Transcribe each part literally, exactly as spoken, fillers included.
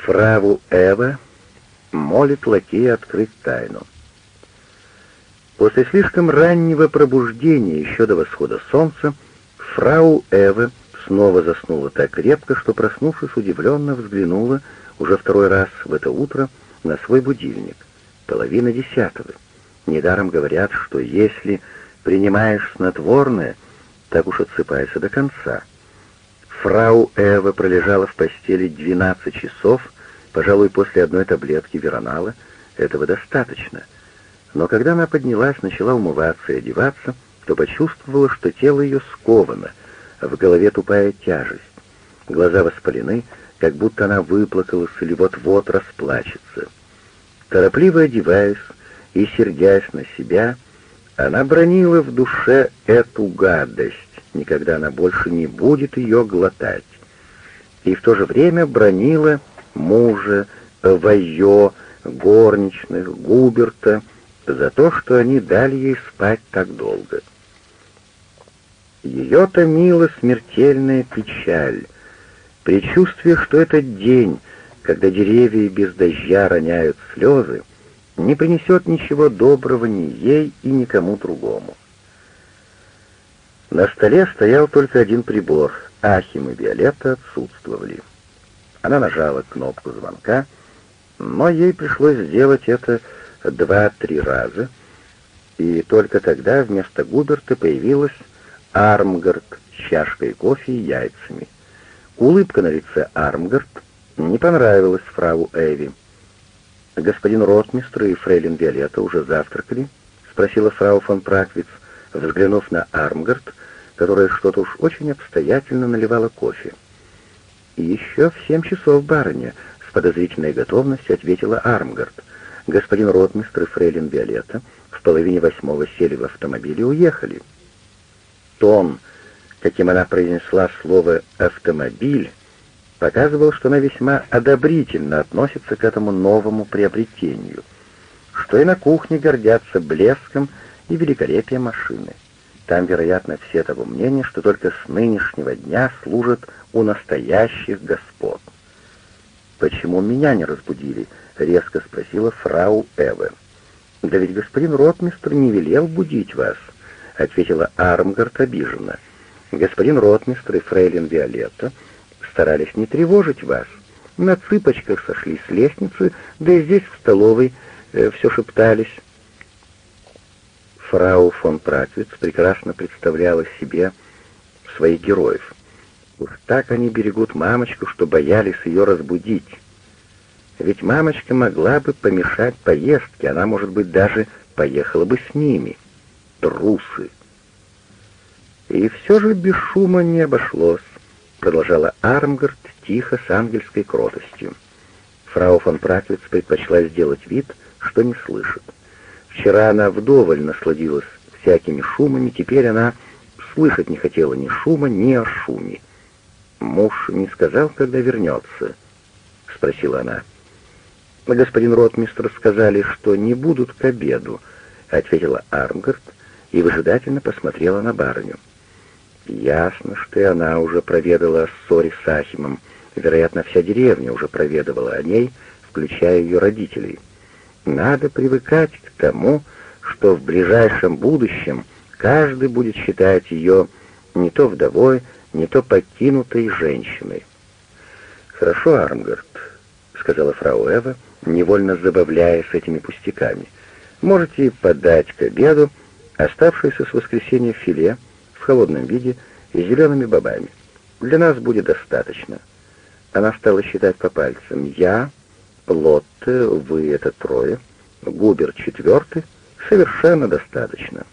Фрау Эва молит лакея открыть тайну. После слишком раннего пробуждения, еще до восхода солнца, фрау Эва снова заснула так крепко, что, проснувшись, удивленно взглянула уже второй раз в это утро на свой будильник. Половина десятого. Недаром говорят, что если принимаешь снотворное, так уж отсыпайся до конца. Фрау Эва пролежала в постели двенадцать часов, пожалуй, после одной таблетки веронала этого достаточно. Но когда она поднялась, начала умываться и одеваться, то почувствовала, что тело ее сковано, а в голове тупая тяжесть. Глаза воспалены, как будто она выплакалась или вот-вот расплачется. Торопливо одеваясь и сердясь на себя, она бранила в душе эту гадость, никогда она больше не будет ее глотать. И в то же время бранила мужа, Вайо, горничных, Губерта за то, что они дали ей спать так долго. Ее томила смертельная печаль, предчувствие, что этот день, когда деревья без дождя роняют слезы, не принесет ничего доброго ни ей и никому другому. На столе стоял только один прибор. Ахим и Виолетта отсутствовали. Она нажала кнопку звонка, но ей пришлось сделать это два-три раза, и только тогда вместо Губерта появилась Армгард с чашкой кофе и яйцами. Улыбка на лице Армгард не понравилась фрау Эви. «Господин ротмистр и фрейлин Виолетта уже завтракали?» — спросила фрау фон Праквиц, взглянув на Армгард, которая что-то уж очень обстоятельно наливала кофе. «И еще в семь часов, барыня», — с подозрительной готовностью ответила Армгард. «Господин ротмистр и фрейлин Виолетта в половине восьмого сели в автомобиль и уехали». Тон, каким она произнесла слово «автомобиль», показывал, что она весьма одобрительно относится к этому новому приобретению, что и на кухне гордятся блеском и великолепием машины. Там, вероятно, все того мнения, что только с нынешнего дня служат у настоящих господ. «Почему меня не разбудили?» — резко спросила фрау Эва. «Да ведь господин ротмистр не велел будить вас», — ответила Армгард обиженно. «Господин ротмистр и фрейлин Виолетта старались не тревожить вас. На цыпочках сошли с лестницы, да и здесь в столовой э, все шептались». Фрау фон Праквиц прекрасно представляла себе своих героев. Уж так они берегут мамочку, что боялись ее разбудить. Ведь мамочка могла бы помешать поездке, она, может быть, даже поехала бы с ними. Трусы. И все же без шума не обошлось, продолжала Армгард тихо, с ангельской кротостью. Фрау фон Праквиц предпочла сделать вид, что не слышит. Вчера она вдоволь насладилась всякими шумами, теперь она слышать не хотела ни шума, ни о шуме. «Муж не сказал, когда вернется?» — спросила она. «Господин ротмистр сказали, что не будут к обеду», — ответила Армгард и выжидательно посмотрела на барыню. Ясно, что и она уже проведала о ссоре с Ахимом. Вероятно, вся деревня уже проведывала о ней, включая ее родителей. Надо привыкать к тому, что в ближайшем будущем каждый будет считать ее не то вдовой, не то покинутой женщиной. «Хорошо, Армгард», — сказала фрау Эва, невольно забавляясь этими пустяками. «Можете подать к обеду оставшееся с воскресенья филе в холодном виде и с зелеными бобами. Для нас будет достаточно». Она стала считать по пальцам. «Я, Лотте, вы — это трое, Губерт четвертый, совершенно достаточно».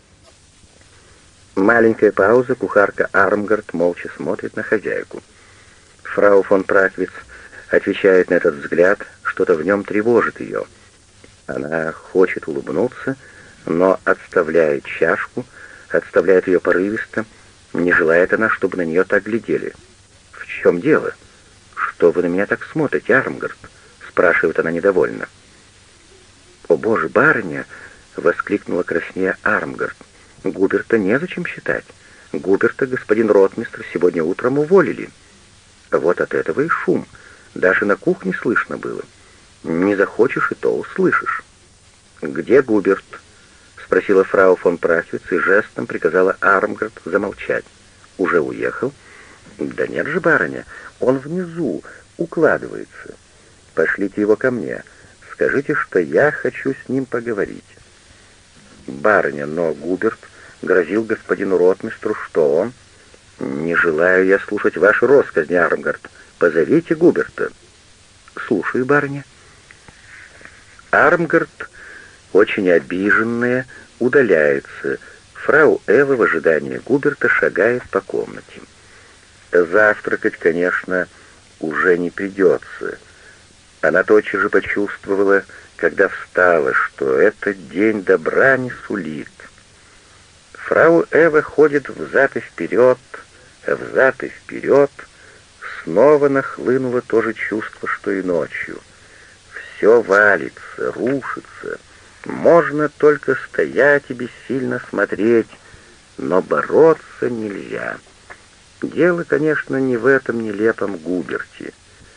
Маленькая пауза, кухарка Армгард молча смотрит на хозяйку. Фрау фон Праквиц отвечает на этот взгляд, что-то в нем тревожит ее. Она хочет улыбнуться, но отставляет чашку, отставляет ее порывисто, не желает она, чтобы на нее так глядели. «В чем дело? Что вы на меня так смотрите, Армгард?» — спрашивает она недовольно. «О боже, барыня!» — воскликнула краснея Армгард. «Губерта незачем считать. Губерта господин ротмистр сегодня утром уволили». «Вот от этого и шум. Даже на кухне слышно было. Не захочешь, и то услышишь. «Где Губерт?» — спросила фрау фон Прахвиц и жестом приказала Армгард замолчать. «Уже уехал?» «Да нет же, барыня, он внизу, укладывается. Пошлите его ко мне. Скажите, что я хочу с ним поговорить». «Барыня, но Губерт грозил господину ротмистру, что он...» «Не желаю я слушать ваши россказни, Армгард. Позовите Губерта». «Слушаю, барыня». Армгард, очень обиженная, удаляется. Фрау Эва в ожидании Губерта шагает по комнате. Завтракать, конечно, уже не придется. Она тотчас же почувствовала, когда встала, что этот день добра не сулит. Фрау Эва ходит взад и вперед, взад и вперед. Снова нахлынуло то же чувство, что и ночью. Все валится, рушится. Можно только стоять и бессильно смотреть, но бороться нельзя. Дело, конечно, не в этом нелепом Губерте.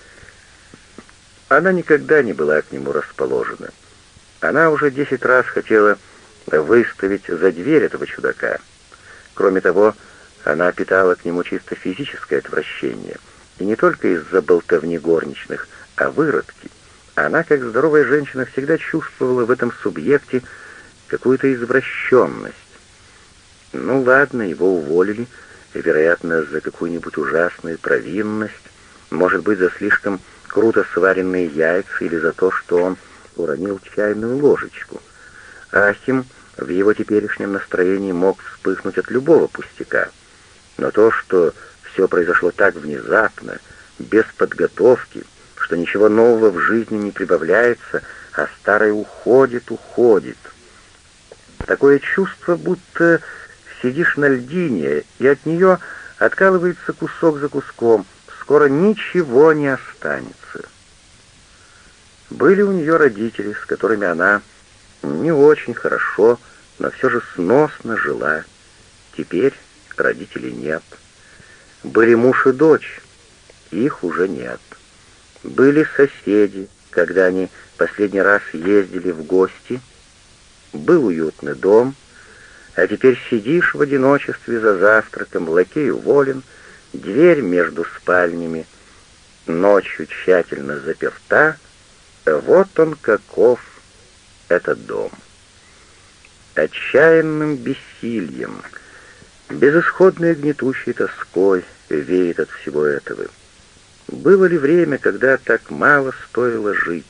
Она никогда не была к нему расположена. Она уже десять раз хотела выставить за дверь этого чудака. Кроме того, она питала к нему чисто физическое отвращение. И не только из-за болтовни горничных, а выродки. Она, как здоровая женщина, всегда чувствовала в этом субъекте какую-то извращенность. Ну ладно, его уволили, вероятно, за какую-нибудь ужасную провинность, может быть, за слишком круто сваренные яйца или за то, что он уронил чайную ложечку. Ахим в его теперешнем настроении мог вспыхнуть от любого пустяка. Но то, что все произошло так внезапно, без подготовки, что ничего нового в жизни не прибавляется, а старое уходит, уходит. Такое чувство, будто сидишь на льдине, и от нее откалывается кусок за куском, скоро ничего не останется. Были у нее родители, с которыми она не очень хорошо, но все же сносно жила. Теперь родителей нет. Были муж и дочь, их уже нет. Были соседи, когда они последний раз ездили в гости. Был уютный дом, а теперь сидишь в одиночестве за завтраком, лакей уволен, дверь между спальнями ночью тщательно заперта. Вот он каков, этот дом. Отчаянным бессильем, безысходной гнетущей тоской веет от всего этого. Было ли время, когда так мало стоило жить?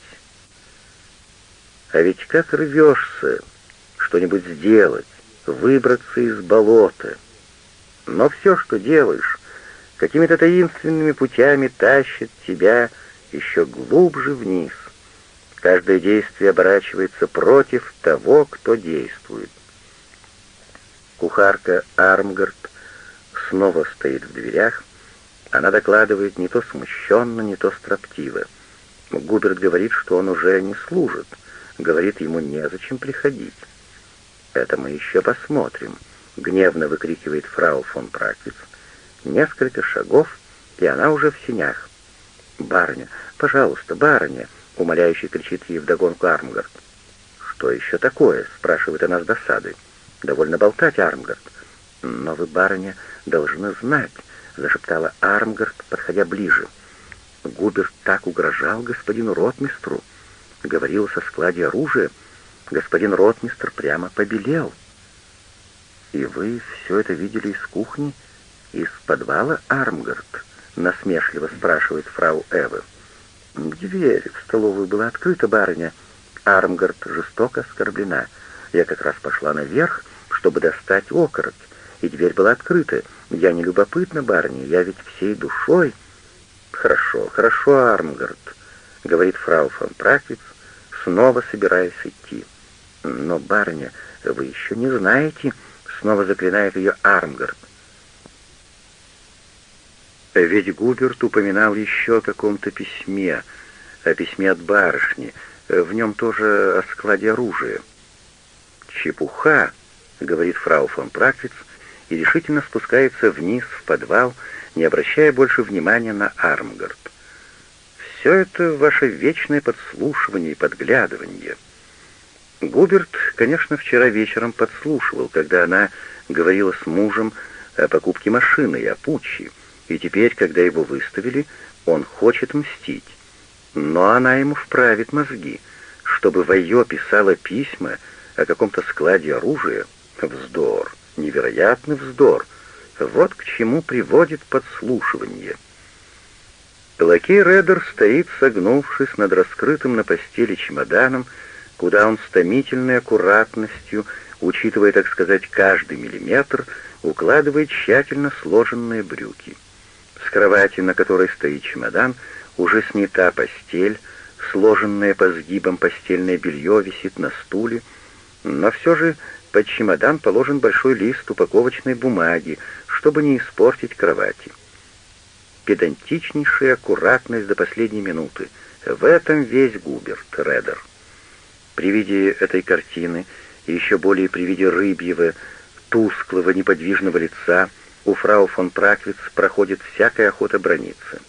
А ведь как рвешься что-нибудь сделать, выбраться из болота. Но все, что делаешь, какими-то таинственными путями тащит тебя еще глубже вниз. Каждое действие оборачивается против того, кто действует. Кухарка Армгард снова стоит в дверях. Она докладывает не то смущенно, не то строптиво. Губерт говорит, что он уже не служит. Говорит, ему незачем приходить. «Это мы еще посмотрим», — гневно выкрикивает фрау фон Прахвиц. Несколько шагов, и она уже в сенях. «Барыня, пожалуйста, барыня!» — умоляюще кричит ей вдогонку Армгард. «Что еще такое?» — спрашивает она с досадой. «Довольно болтать, Армгард». «Но вы, барыня, должны знать», — зашептала Армгард, подходя ближе. «Губерт так угрожал господину ротмистру, говорил со складе оружия. Господин ротмистр прямо побелел». «И вы все это видели из кухни, из подвала, Армгард?» — насмешливо спрашивает фрау Эва. «Дверь в столовую была открыта, барыня». Армгард жестоко оскорблена. «Я как раз пошла наверх, чтобы достать окорок, и дверь была открыта. Я не любопытна, барыня, я ведь всей душой...» «Хорошо, хорошо, Армгард», — говорит фрау фон Прахвиц, снова собираясь идти. «Но, барыня, вы еще не знаете...» — снова заклинает ее Армгард. Ведь Губерт упоминал еще о каком-то письме, о письме от барышни, в нем тоже о складе оружия. «Чепуха», — говорит фрау фон Прахвиц, и решительно спускается вниз в подвал, не обращая больше внимания на Армгард. все это ваше вечное подслушивание и подглядывание. Губерт, конечно, вчера вечером подслушивал, когда она говорила с мужем о покупке машины и о путче, и теперь, когда его выставили, он хочет мстить. Но она ему вправит мозги, чтобы Вайо писала письма о каком-то складе оружия. Вздор, невероятный вздор. Вот к чему приводит подслушивание. Лакей Реддер стоит, согнувшись над раскрытым на постели чемоданом, куда он с томительной аккуратностью, учитывая, так сказать, каждый миллиметр, укладывает тщательно сложенные брюки. С кровати, на которой стоит чемодан, уже снята постель, сложенное по сгибам постельное белье висит на стуле, но все же под чемодан положен большой лист упаковочной бумаги, чтобы не испортить кровати. Педантичнейшая аккуратность до последней минуты. В этом весь Губерт Реддер. При виде этой картины, и еще более при виде рыбьего, тусклого, неподвижного лица, у фрау фон Праквиц проходит всякая охота браниться.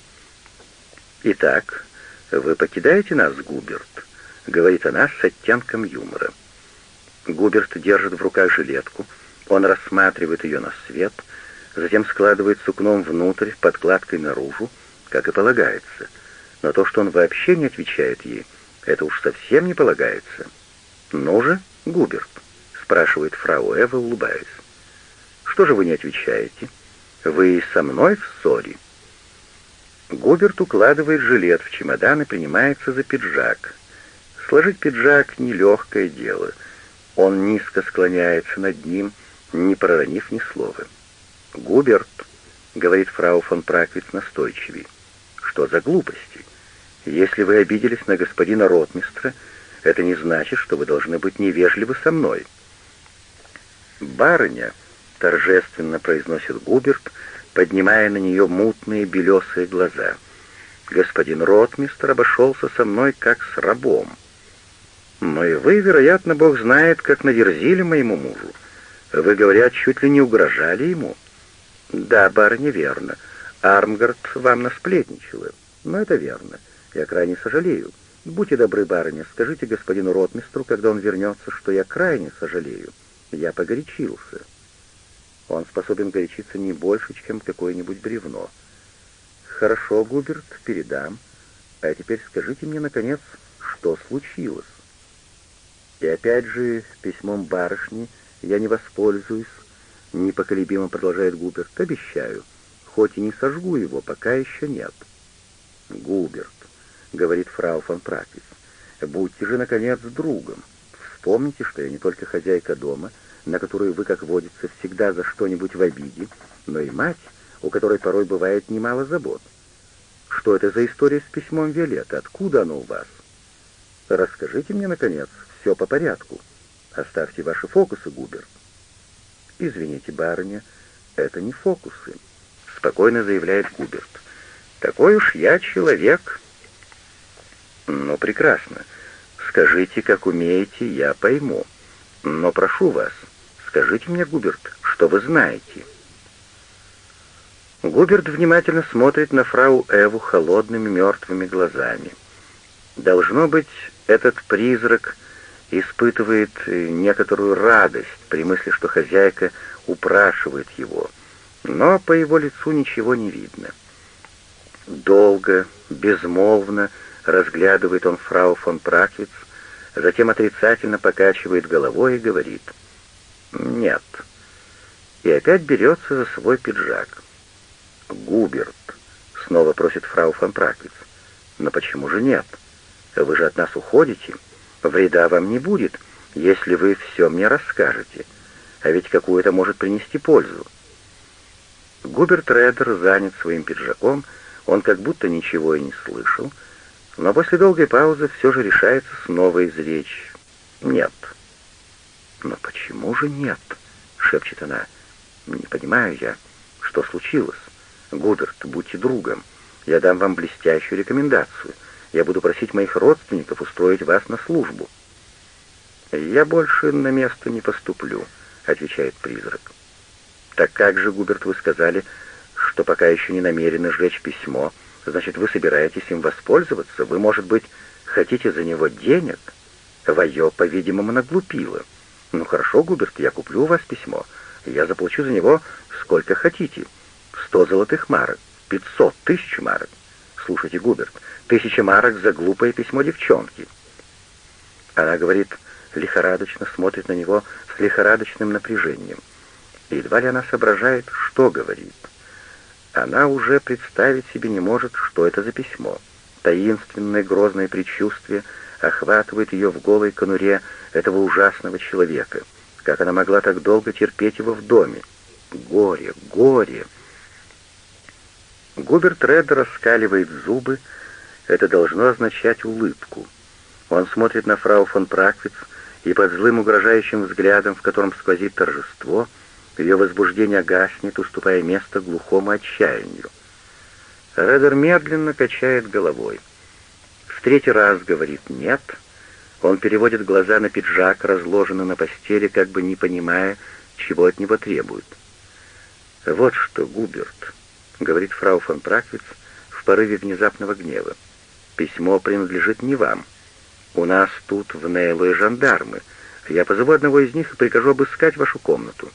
«Итак, вы покидаете нас, Губерт?» — говорит она с оттенком юмора. Губерт держит в руках жилетку, он рассматривает ее на свет, затем складывает сукном внутрь, подкладкой наружу, как и полагается. Но то, что он вообще не отвечает ей, это уж совсем не полагается. «Ну же, Губерт?» — спрашивает фрау Эва, улыбаясь. «Что же вы не отвечаете? Вы со мной в ссоре?» Губерт укладывает жилет в чемодан и принимается за пиджак. Сложить пиджак — нелегкое дело. Он низко склоняется над ним, не проронив ни слова. «Губерт», — говорит фрау фон Праквиц настойчивей, — «что за глупости? Если вы обиделись на господина ротмистра, это не значит, что вы должны быть невежливы со мной». «Барыня», — торжественно произносит Губерт, поднимая на нее мутные белесые глаза, — «господин ротмистр обошелся со мной как с рабом. Но и вы, вероятно, Бог знает, как надерзили моему мужу. Вы, говорят, чуть ли не угрожали ему». «Да, барыня, верно. Армгард вам насплетничала. Но это верно. Я крайне сожалею. Будьте добры, барыня, скажите господину ротмистру, когда он вернется, что я крайне сожалею. Я погорячился». Он способен горячиться не больше, чем какое-нибудь бревно. «Хорошо, Губерт, передам. А теперь скажите мне, наконец, что случилось?» «И опять же, письмом барышни я не воспользуюсь», — непоколебимо продолжает Губерт. «Обещаю, хоть и не сожгу его, пока еще нет». «Губерт», — говорит фрау фон Праквиц, — «будьте же, наконец, другом. Вспомните, что я не только хозяйка дома, на которую вы, как водится, всегда за что-нибудь в обиде, но и мать, у которой порой бывает немало забот. Что это за история с письмом Виолетты? Откуда оно у вас? Расскажите мне, наконец, все по порядку. Оставьте ваши фокусы, Губерт». «Извините, барыня, это не фокусы», — спокойно заявляет Губерт. «Такой уж я человек». «Ну, прекрасно. Скажите, как умеете, я пойму. Но прошу вас, скажите мне, Губерт, что вы знаете». Губерт внимательно смотрит на фрау Эву холодными мертвыми глазами. Должно быть, этот призрак испытывает некоторую радость при мысли, что хозяйка упрашивает его, но по его лицу ничего не видно. Долго, безмолвно разглядывает он фрау фон Праквиц, затем отрицательно покачивает головой и говорит «нет». И опять берется за свой пиджак. «Губерт», — снова просит фрау фон Праквиц, — «но почему же нет? Вы же от нас уходите. Вреда вам не будет, если вы все мне расскажете. А ведь какую это может принести пользу?» Губерт Реддер занят своим пиджаком, он как будто ничего и не слышал, но после долгой паузы все же решается снова изречь «нет». «Но почему же нет?» — шепчет она. «Не понимаю я, что случилось. Губерт, будьте другом. Я дам вам блестящую рекомендацию. Я буду просить моих родственников устроить вас на службу». «Я больше на место не поступлю», — отвечает призрак. «Так как же, Губерт, вы сказали, что пока еще не намерены сжечь письмо, Значит, вы собираетесь им воспользоваться? Вы, может быть, хотите за него денег? Вайо, по-видимому, наглупила. Ну хорошо, Губерт, я куплю у вас письмо. Я заплачу за него сколько хотите. Сто золотых марок, пятьсот, тысяч марок. Слушайте, Губерт, тысяча марок за глупое письмо девчонки. Она говорит, лихорадочно смотрит на него с лихорадочным напряжением. Едва ли она соображает, что говорит. Она уже представить себе не может, что это за письмо. Таинственное грозное предчувствие охватывает ее в голой конуре этого ужасного человека. Как она могла так долго терпеть его в доме? Горе, горе! Губерт Реддер раскаливает зубы. Это должно означать улыбку. Он смотрит на фрау фон Праквиц, и под злым угрожающим взглядом, в котором сквозит торжество, ее возбуждение гаснет, уступая место глухому отчаянию. Реддер медленно качает головой. В третий раз говорит «нет». Он переводит глаза на пиджак, разложенный на постели, как бы не понимая, чего от него требуют. «Вот что, Губерт», — говорит фрау фон Праквиц в порыве внезапного гнева, — «письмо принадлежит не вам. У нас тут в Нейлое жандармы. Я позову одного из них и прикажу обыскать вашу комнату».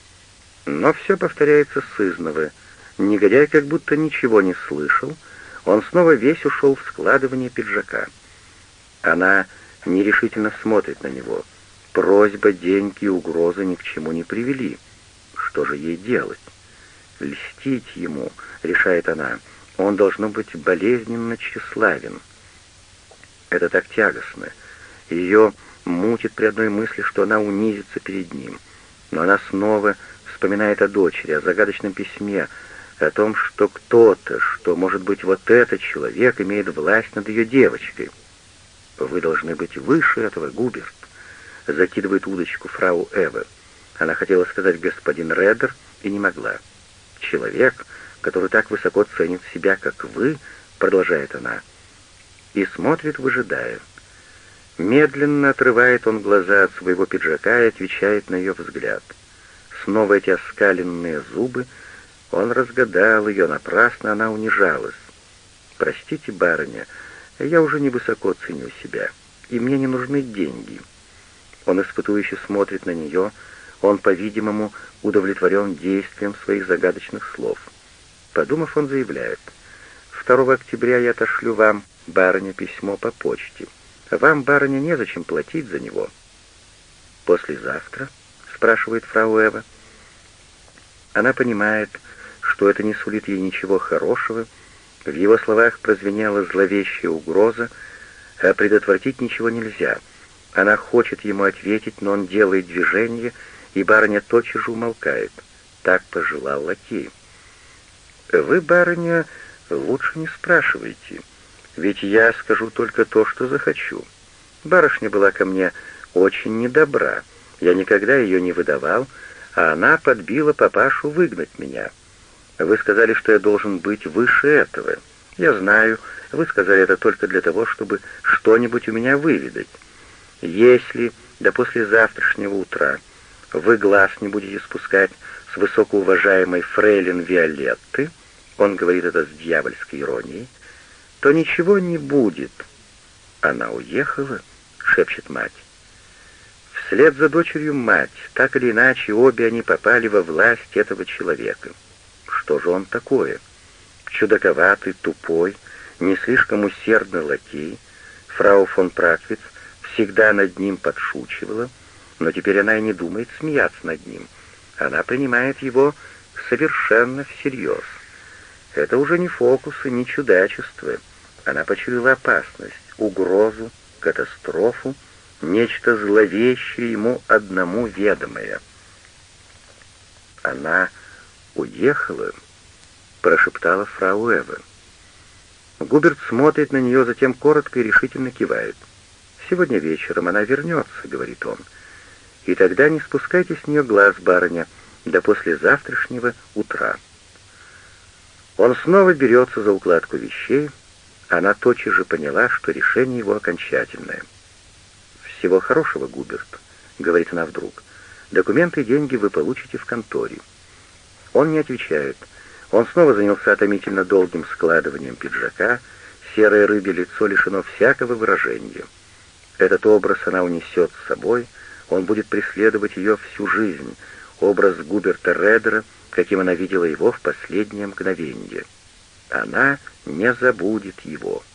Но все повторяется сызново. Негодяй как будто ничего не слышал. Он снова весь ушел в складывание пиджака. Она нерешительно смотрит на него. Просьба, деньги и угрозы ни к чему не привели. Что же ей делать? Льстить ему, решает она. Он должно быть болезненно тщеславен. Это так тягостно. Ее мутит при одной мысли, что она унизится перед ним. Но она снова вспоминает о дочери, о загадочном письме, о том, что кто-то, что, может быть, вот этот человек имеет власть над ее девочкой. «Вы должны быть выше этого, Губерт», — закидывает удочку фрау Эва. Она хотела сказать «господин Реддер» и не могла. «Человек, который так высоко ценит себя, как вы», — продолжает она, и смотрит, выжидая. Медленно отрывает он глаза от своего пиджака и отвечает на ее взгляд. Снова эти оскаленные зубы. Он разгадал ее, напрасно она унижалась. «Простите, барыня, я уже невысоко ценю себя, и мне не нужны деньги». Он испытующе смотрит на нее, он, по-видимому, удовлетворен действием своих загадочных слов. Подумав, он заявляет: «Второго октября я отошлю вам, барыня, письмо по почте. Вам, барыня, незачем платить за него». «Послезавтра?» — спрашивает фрау Эва. Она понимает, что это не сулит ей ничего хорошего. В его словах прозвенела зловещая угроза, а предотвратить ничего нельзя. Она хочет ему ответить, но он делает движение, и барыня тотчас же умолкает. Так пожелал лакей. «Вы, барыня, лучше не спрашивайте, ведь я скажу только то, что захочу. Барышня была ко мне очень недобра, я никогда ее не выдавал, а она подбила папашу выгнать меня. Вы сказали, что я должен быть выше этого. Я знаю, вы сказали это только для того, чтобы что-нибудь у меня выведать. Если до послезавтрашнего утра вы глаз не будете спускать с высокоуважаемой фрейлин Виолетты, он говорит это с дьявольской иронией, то ничего не будет». «Она уехала?» — шепчет мать. Вслед за дочерью мать, так или иначе, обе они попали во власть этого человека. Что же он такое? Чудаковатый, тупой, не слишком усердный лакей. Фрау фон Праквиц всегда над ним подшучивала, но теперь она и не думает смеяться над ним. Она принимает его совершенно всерьез. Это уже не фокусы, не чудачество. Она почуяла опасность, угрозу, катастрофу, нечто зловещее ему одному ведомое. «Она уехала?» — прошептала фрау Эва. Губерт смотрит на нее, затем коротко и решительно кивает. «Сегодня вечером она вернется», — говорит он. «И тогда не спускайте с нее глаз, барыня, до послезавтрашнего утра». Он снова берется за укладку вещей. Она тотчас же поняла, что решение его окончательное. «Всего хорошего, Губерт», — говорит она вдруг. «Документы и деньги вы получите в конторе». Он не отвечает. Он снова занялся томительно долгим складыванием пиджака. Серое рыбье лицо лишено всякого выражения. Этот образ она унесет с собой, он будет преследовать ее всю жизнь, образ Губерта Реддера, каким она видела его в последнее мгновение. Она не забудет его.